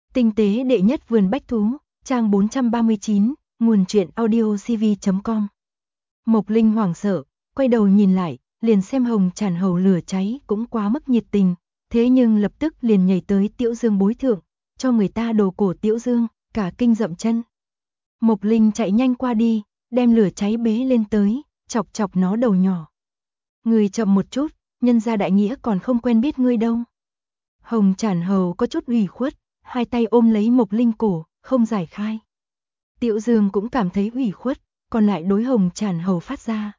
Tinh tế đệ nhất vườn bách thú, trang 439, nguồn truyện audiocv.com. Mộc Linh hoảng sợ, quay đầu nhìn lại, liền xem Hồng Trản Hầu lửa cháy cũng quá mức nhiệt tình, thế nhưng lập tức liền nhảy tới Tiểu Dương bối thượng, cho người ta đồ cổ Tiểu Dương, cả kinh dậm chân. Mộc Linh chạy nhanh qua đi, đem lửa cháy bế lên tới, chọc chọc nó đầu nhỏ. Người chậm một chút, nhân gia đại nghĩa còn không quen biết ngươi đâu. Hồng Trản Hầu có chút ủy khuất, hai tay ôm lấy Mộc Linh cổ, không giải khai. Tiểu Dương cũng cảm thấy ủy khuất, còn lại đối Hồng Trản Hầu phát ra.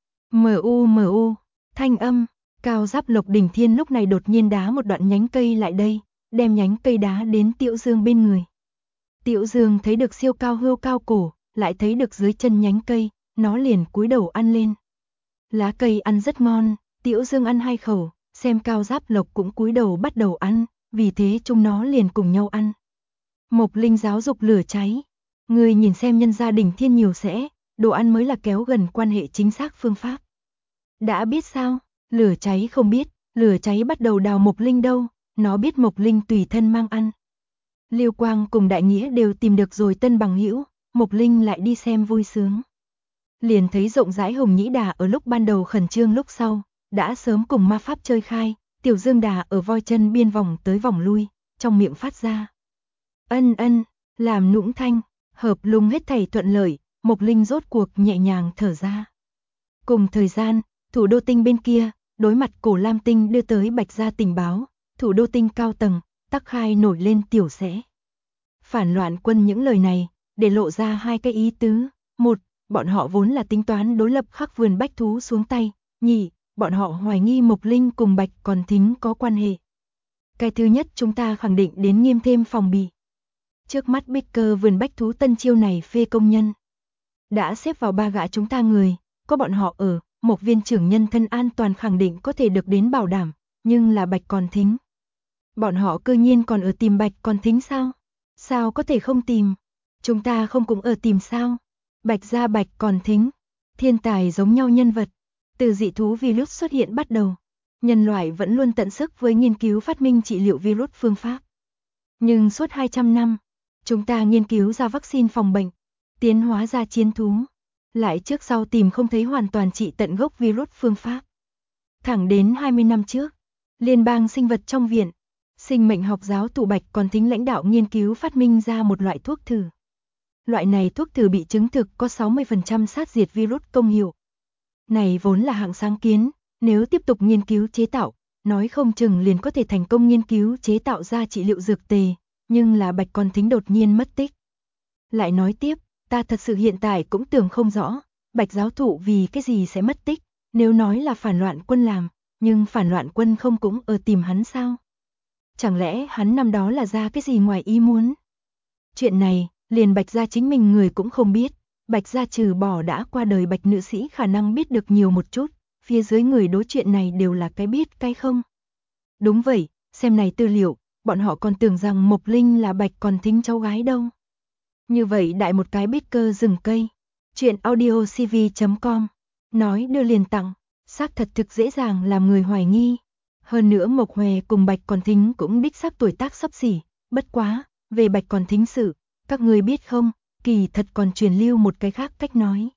Mu, thanh âm, Cao Giáp Lộc Đỉnh Thiên lúc này đột nhiên đá một đoạn nhánh cây lại đây, đem nhánh cây đá đến Tiểu Dương bên người. Tiểu Dương thấy được siêu cao hươu cao cổ, lại thấy được dưới chân nhánh cây, nó liền cúi đầu ăn lên. Lá cây ăn rất ngon, Tiểu Dương ăn 2 khẩu, xem Cao Giáp Lộc cũng cúi đầu bắt đầu ăn, vì thế chúng nó liền cùng nhau ăn. Mộc Linh giáo dục lửa cháy, người nhìn xem nhân gia Đỉnh Thiên nhiều sẽ, đồ ăn mới là kéo gần quan hệ chính xác phương pháp. Đã biết sao? Lửa cháy không biết, lửa cháy bắt đầu đào Mộc Linh đâu, nó biết Mộc Linh tùy thân mang ăn. Liêu Quang cùng Đại Nghĩa đều tìm được rồi tân bằng hữu, Mộc Linh lại đi xem vui sướng. Liền thấy rộng rãi Hồng Nhĩ Đà ở lúc ban đầu khẩn trương lúc sau, đã sớm cùng ma pháp chơi khai, Tiểu Dương Đà ở voi chân biên vòng tới vòng lui, trong miệng phát ra. Ân, làm nũng thanh, hợp lung hết thảy thuận lợi, Mộc Linh rốt cuộc nhẹ nhàng thở ra. Cùng thời gian, thủ đô tinh bên kia, đối mặt Cổ Lam Tinh đưa tới Bạch Gia tình báo, thủ đô tinh cao tầng, tắc khai nổi lên tiểu sẽ. Phản loạn quân những lời này, để lộ ra 2 cái ý tứ. 1. Bọn họ vốn là tính toán đối lập khắc vườn bách thú xuống tay. 2. Bọn họ hoài nghi Mộc Linh cùng Bạch Còn Thính có quan hệ. Cái thứ nhất chúng ta khẳng định đến nghiêm thêm phòng bị. Trước mắt Bích Cơ vườn bách thú tân chiêu này phê công nhân. Đã xếp vào 3 gã chúng ta người, có bọn họ ở, Mộc viên trưởng nhân thân an toàn khẳng định có thể được đến bảo đảm, nhưng là Bạch Còn Thính. Bọn họ cư nhiên còn ở tìm Bạch Còn Thính sao? Sao có thể không tìm? Chúng ta không cũng ở tìm sao? Bạch Gia Bạch Còn Thính, thiên tài giống nhau nhân vật. Từ dị thú virus xuất hiện bắt đầu, nhân loại vẫn luôn tận sức với nghiên cứu phát minh trị liệu virus phương pháp. Nhưng suốt 200 năm, chúng ta nghiên cứu ra vaccine phòng bệnh, tiến hóa ra chiến thú, lại trước sau tìm không thấy hoàn toàn trị tận gốc virus phương pháp. Thẳng đến 20 năm trước, Liên bang sinh vật trong viện, sinh mệnh học giáo thủ Bạch Còn Thính lãnh đạo nghiên cứu phát minh ra một loại thuốc thử. Loại này thuốc thử bị chứng thực có 60% sát diệt virus công hiệu. Này vốn là hạng sáng kiến, nếu tiếp tục nghiên cứu chế tạo, nói không chừng liền có thể thành công nghiên cứu chế tạo ra trị liệu dược tề, nhưng là Bạch Còn Thính đột nhiên mất tích. Lại nói tiếp, ta thật sự hiện tại cũng tưởng không rõ, Bạch giáo thụ vì cái gì sẽ mất tích, nếu nói là phản loạn quân làm, nhưng phản loạn quân không cũng ở tìm hắn sao? Chẳng lẽ hắn năm đó là ra cái gì ngoài ý muốn? Chuyện này, liền Bạch Gia chính mình người cũng không biết, Bạch Gia trừ bỏ đã qua đời Bạch nữ sĩ khả năng biết được nhiều một chút, phía dưới người đối chuyện này đều là cái biết cái không. Đúng vậy, xem này tư liệu, bọn họ còn tưởng rằng Mộc Linh là Bạch Còn Thính cháu gái đâu. Như vậy đại một cái Bích Cơ rừng cây. Chuyện audiocv.com. Nói đưa liền tặng, xác thật thực dễ dàng làm người hoài nghi. Hơn nữa Mộc Hòe cùng Bạch Còn Thính cũng đích xác tuổi tác xấp xỉ, bất quá, về Bạch Còn Thính sự, các người biết không, kỳ thật còn truyền lưu một cái khác cách nói.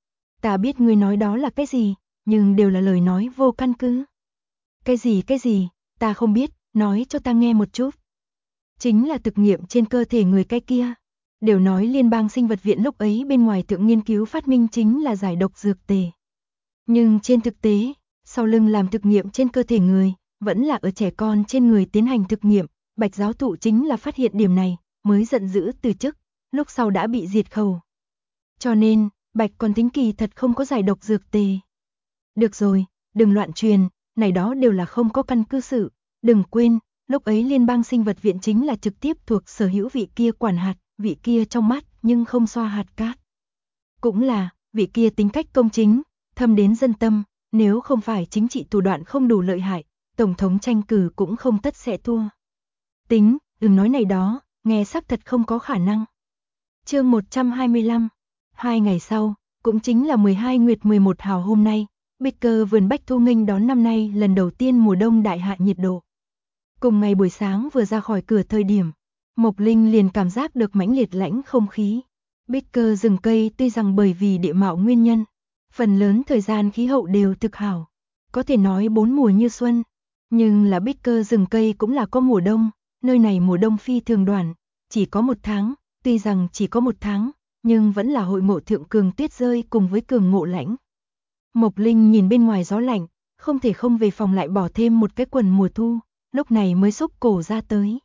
Ta biết người nói đó là cái gì, nhưng đều là lời nói vô căn cứ. Cái gì, ta không biết, nói cho ta nghe một chút. Chính là thực nghiệm trên cơ thể người cái kia. Đều nói Liên bang sinh vật viện lúc ấy bên ngoài thượng nghiên cứu phát minh chính là giải độc dược tề. Nhưng trên thực tế, sau lưng làm thực nghiệm trên cơ thể người, vẫn là ở trẻ con trên người tiến hành thực nghiệm, Bạch giáo thụ chính là phát hiện điểm này, mới giận dữ từ chức, lúc sau đã bị diệt khẩu. Cho nên, Bạch Còn Thính kỳ thật không có giải độc dược tề. Được rồi, đừng loạn truyền, này đó đều là không có căn cứ sự, đừng quên, lúc ấy Liên bang sinh vật viện chính là trực tiếp thuộc sở hữu vị kia quản hạt, vị kia trong mắt nhưng không xoa hạt cát. Cũng là, vị kia tính cách công chính, thâm đến dân tâm, nếu không phải chính trị thủ đoạn không đủ lợi hại, tổng thống tranh cử cũng không tất sẽ thua. Tính, đừng nói này đó, nghe xác thật không có khả năng. Chương 125. 2 ngày sau, cũng chính là 12 Nguyệt 11 hào hôm nay, Bích Cơ vườn bách thu nghênh đón năm nay lần đầu tiên mùa đông đại hạn nhiệt độ. Cùng ngày buổi sáng vừa ra khỏi cửa thời điểm, Mộc Linh liền cảm giác được mãnh liệt lãnh không khí. Bích Cơ rừng cây tuy rằng bởi vì địa mạo nguyên nhân, phần lớn thời gian khí hậu đều thực hảo, có thể nói bốn mùa như xuân, nhưng là Bích Cơ rừng cây cũng là có mùa đông, nơi này mùa đông phi thường đoạn, chỉ có 1 tháng, tuy rằng chỉ có 1 tháng, nhưng vẫn là hội ngộ thượng cường tuyết rơi cùng với cường ngộ lãnh. Mộc Linh nhìn bên ngoài gió lạnh, không thể không về phòng lại bỏ thêm một cái quần mùa thu, lúc này mới xúc cổ ra tới.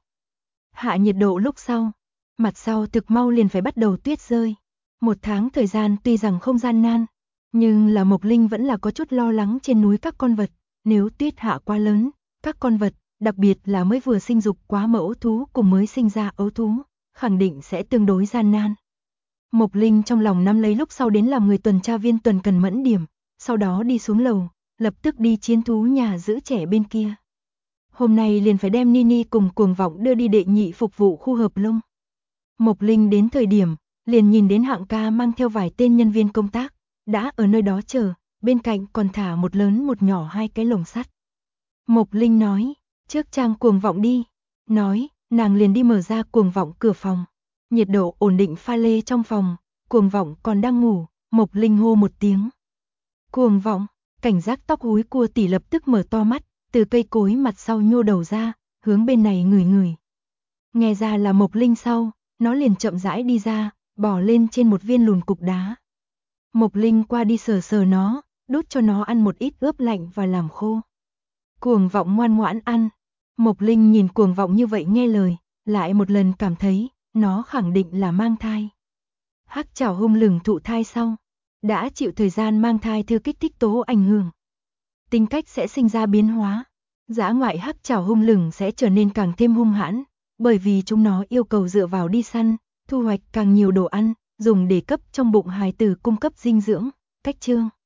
Hạ nhiệt độ lúc sau, mặt sau thực mau liền phải bắt đầu tuyết rơi. 1 tháng thời gian tuy rằng không gian nan, nhưng là Mộc Linh vẫn là có chút lo lắng trên núi các con vật, nếu tuyết hạ quá lớn, các con vật, đặc biệt là mới vừa sinh dục quá mẫu thú cùng mới sinh ra ấu thú, khẳng định sẽ tương đối gian nan. Mộc Linh trong lòng nắm lấy lúc sau đến làm người tuần tra viên tuần cần mẫn điểm, sau đó đi xuống lầu, lập tức đi chiến thú nhà giữ trẻ bên kia. Hôm nay liền phải đem Nini cùng Cuồng Vọng đưa đi đệ nhị phục vụ khu hợp lông. Mộc Linh đến thời điểm, liền nhìn đến Hạng ca mang theo vài tên nhân viên công tác, đã ở nơi đó chờ, bên cạnh còn thả một lớn một nhỏ 2 cái lồng sắt. Mộc Linh nói, trước trang Cuồng Vọng đi, nói, nàng liền đi mở ra Cuồng Vọng cửa phòng. Nhiệt độ ổn định pha lê trong phòng, Cuồng Vọng còn đang ngủ, Mộc Linh hô một tiếng. Cuồng Vọng, cảnh giác tóc húi cua tỷ lập tức mở to mắt, từ cây cối mặt sau nhô đầu ra, hướng bên này ngửi ngửi. Nghe ra là Mộc Linh sau, nó liền chậm rãi đi ra, bò lên trên một viên lùn cục đá. Mộc Linh qua đi sờ sờ nó, đút cho nó ăn một ít ướp lạnh và làm khô. Cuồng Vọng ngoan ngoãn ăn. Mộc Linh nhìn Cuồng Vọng như vậy nghe lời, lại một lần cảm thấy, nó khẳng định là mang thai. Hắc chảo hung lừng thụ thai sau, đã chịu thời gian mang thai thư kích thích tố ảnh hưởng. Tính cách sẽ sinh ra biến hóa. Dã ngoại hắc chảo hung lừng sẽ trở nên càng thêm hung hãn, bởi vì chúng nó yêu cầu dựa vào đi săn, thu hoạch càng nhiều đồ ăn, dùng để cấp trong bụng hài tử cung cấp dinh dưỡng. Cách chương